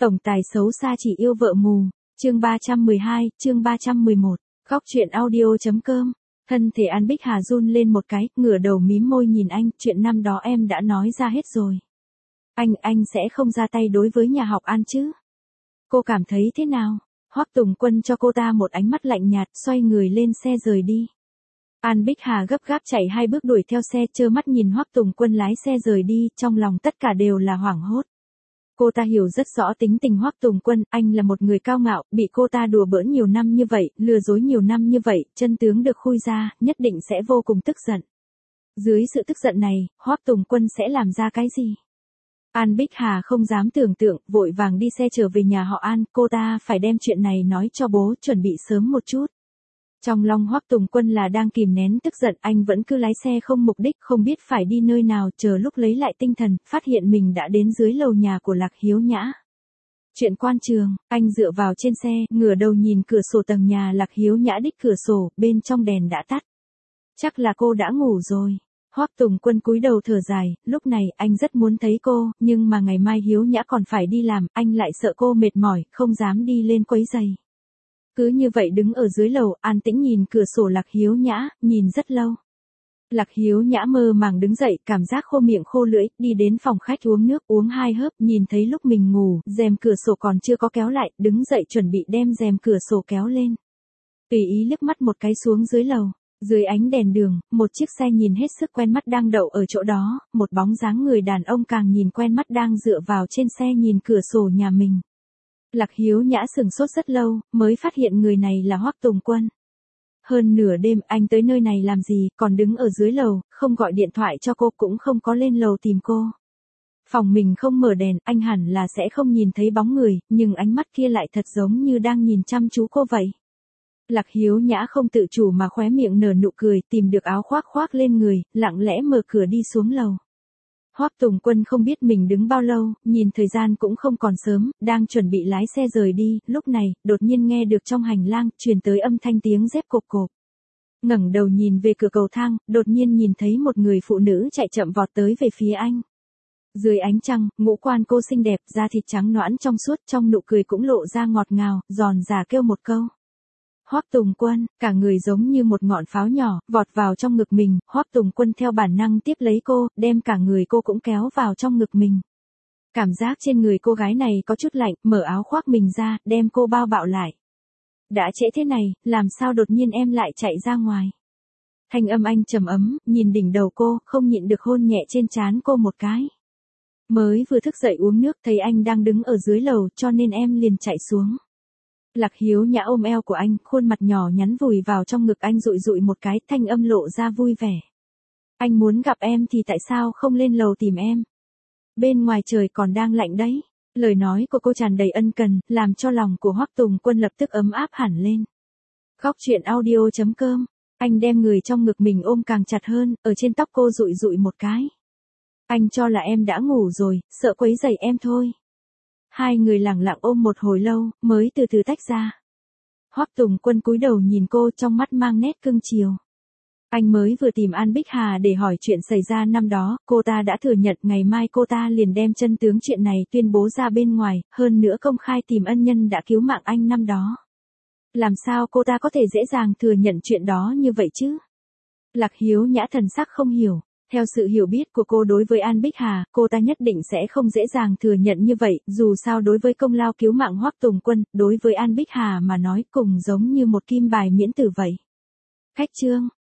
Tổng tài xấu xa chỉ yêu vợ mù. Chương 312, chương 311. Góc truyện audio.com. Thân thể An Bích Hà run lên một cái, ngửa đầu mím môi nhìn anh, chuyện năm đó em đã nói ra hết rồi. Anh sẽ không ra tay đối với nhà họ An chứ? Cô cảm thấy thế nào? Hoắc Tùng Quân cho cô ta một ánh mắt lạnh nhạt, xoay người lên xe rời đi. An Bích Hà gấp gáp chạy 2 bước đuổi theo xe, trơ mắt nhìn Hoắc Tùng Quân lái xe rời đi, trong lòng tất cả đều là hoảng hốt. Cô ta hiểu rất rõ tính tình Hoắc Tùng Quân, anh là một người cao ngạo, bị cô ta đùa bỡn nhiều năm như vậy, lừa dối nhiều năm như vậy, chân tướng được khui ra, nhất định sẽ vô cùng tức giận. Dưới sự tức giận này, Hoắc Tùng Quân sẽ làm ra cái gì? An Bích Hà không dám tưởng tượng, vội vàng đi xe trở về nhà họ An, cô ta phải đem chuyện này nói cho bố, chuẩn bị sớm một chút. Trong lòng Hoắc Tùng Quân là đang kìm nén tức giận, anh vẫn cứ lái xe không mục đích, không biết phải đi nơi nào, chờ lúc lấy lại tinh thần, phát hiện mình đã đến dưới lầu nhà của Lạc Hiếu Nhã. Chuyện quan trường, anh dựa vào trên xe, ngửa đầu nhìn cửa sổ tầng nhà Lạc Hiếu Nhã, đích cửa sổ, bên trong đèn đã tắt. Chắc là cô đã ngủ rồi. Hoắc Tùng Quân cúi đầu thở dài, lúc này anh rất muốn thấy cô, nhưng mà ngày mai Hiếu Nhã còn phải đi làm, anh lại sợ cô mệt mỏi, không dám đi lên quấy giày. Cứ như vậy đứng ở dưới lầu, an tĩnh nhìn cửa sổ Lạc Hiếu Nhã, nhìn rất lâu. Lạc Hiếu Nhã mơ màng đứng dậy, cảm giác khô miệng khô lưỡi, đi đến phòng khách uống nước, uống 2 hớp, nhìn thấy lúc mình ngủ, rèm cửa sổ còn chưa có kéo lại, đứng dậy chuẩn bị đem rèm cửa sổ kéo lên. Tùy ý liếc mắt một cái xuống dưới lầu. Dưới ánh đèn đường, một chiếc xe nhìn hết sức quen mắt đang đậu ở chỗ đó, một bóng dáng người đàn ông càng nhìn quen mắt đang dựa vào trên xe nhìn cửa sổ nhà mình. Lạc Hiếu Nhã sửng sốt rất lâu, mới phát hiện người này là Hoắc Tùng Quân. Hơn nửa đêm anh tới nơi này làm gì, còn đứng ở dưới lầu, không gọi điện thoại cho cô cũng không có lên lầu tìm cô. Phòng mình không mở đèn, anh hẳn là sẽ không nhìn thấy bóng người, nhưng ánh mắt kia lại thật giống như đang nhìn chăm chú cô vậy. Lạc Hiếu Nhã không tự chủ mà khóe miệng nở nụ cười, tìm được áo khoác khoác lên người, lặng lẽ mở cửa đi xuống lầu. Hoắc Tùng Quân không biết mình đứng bao lâu, nhìn thời gian cũng không còn sớm, đang chuẩn bị lái xe rời đi, lúc này, đột nhiên nghe được trong hành lang, truyền tới âm thanh tiếng dép cộp cộp. Ngẩng đầu nhìn về cửa cầu thang, đột nhiên nhìn thấy một người phụ nữ chạy chậm vọt tới về phía anh. Dưới ánh trăng, ngũ quan cô xinh đẹp, da thịt trắng nõn trong suốt, trong nụ cười cũng lộ ra ngọt ngào, giòn già kêu một câu. Hoắc Tùng Quân, cả người giống như một ngọn pháo nhỏ, vọt vào trong ngực mình, Hoắc Tùng Quân theo bản năng tiếp lấy cô, đem cả người cô cũng kéo vào trong ngực mình. Cảm giác trên người cô gái này có chút lạnh, mở áo khoác mình ra, đem cô bao bạo lại. Đã trễ thế này, làm sao đột nhiên em lại chạy ra ngoài? Thanh âm anh trầm ấm, nhìn đỉnh đầu cô, không nhịn được hôn nhẹ trên trán cô một cái. Mới vừa thức dậy uống nước, thấy anh đang đứng ở dưới lầu, cho nên em liền chạy xuống. Lạc Hiếu Nhã ôm eo của anh, khuôn mặt nhỏ nhắn vùi vào trong ngực anh dụi dụi một cái, thanh âm lộ ra vui vẻ. Anh muốn gặp em thì tại sao không lên lầu tìm em? Bên ngoài trời còn đang lạnh đấy. Lời nói của cô tràn đầy ân cần, làm cho lòng của Hoắc Tùng Quân lập tức ấm áp hẳn lên. Góc truyện audio.com. Anh đem người trong ngực mình ôm càng chặt hơn, ở trên tóc cô dụi dụi một cái. Anh cho là em đã ngủ rồi, sợ quấy rầy em thôi. Hai người lặng lặng ôm một hồi lâu, mới từ từ tách ra. Hoắc Tùng Quân cúi đầu nhìn cô, trong mắt mang nét cưng chiều. Anh mới vừa tìm An Bích Hà để hỏi chuyện xảy ra năm đó, cô ta đã thừa nhận, ngày mai cô ta liền đem chân tướng chuyện này tuyên bố ra bên ngoài, hơn nữa công khai tìm ân nhân đã cứu mạng anh năm đó. Làm sao cô ta có thể dễ dàng thừa nhận chuyện đó như vậy chứ? Lạc Hiếu Nhã thần sắc không hiểu. Theo sự hiểu biết của cô đối với An Bích Hà, cô ta nhất định sẽ không dễ dàng thừa nhận như vậy, dù sao đối với công lao cứu mạng Hoắc Tùng Quân, đối với An Bích Hà mà nói cùng giống như một kim bài miễn tử vậy. Khách trương,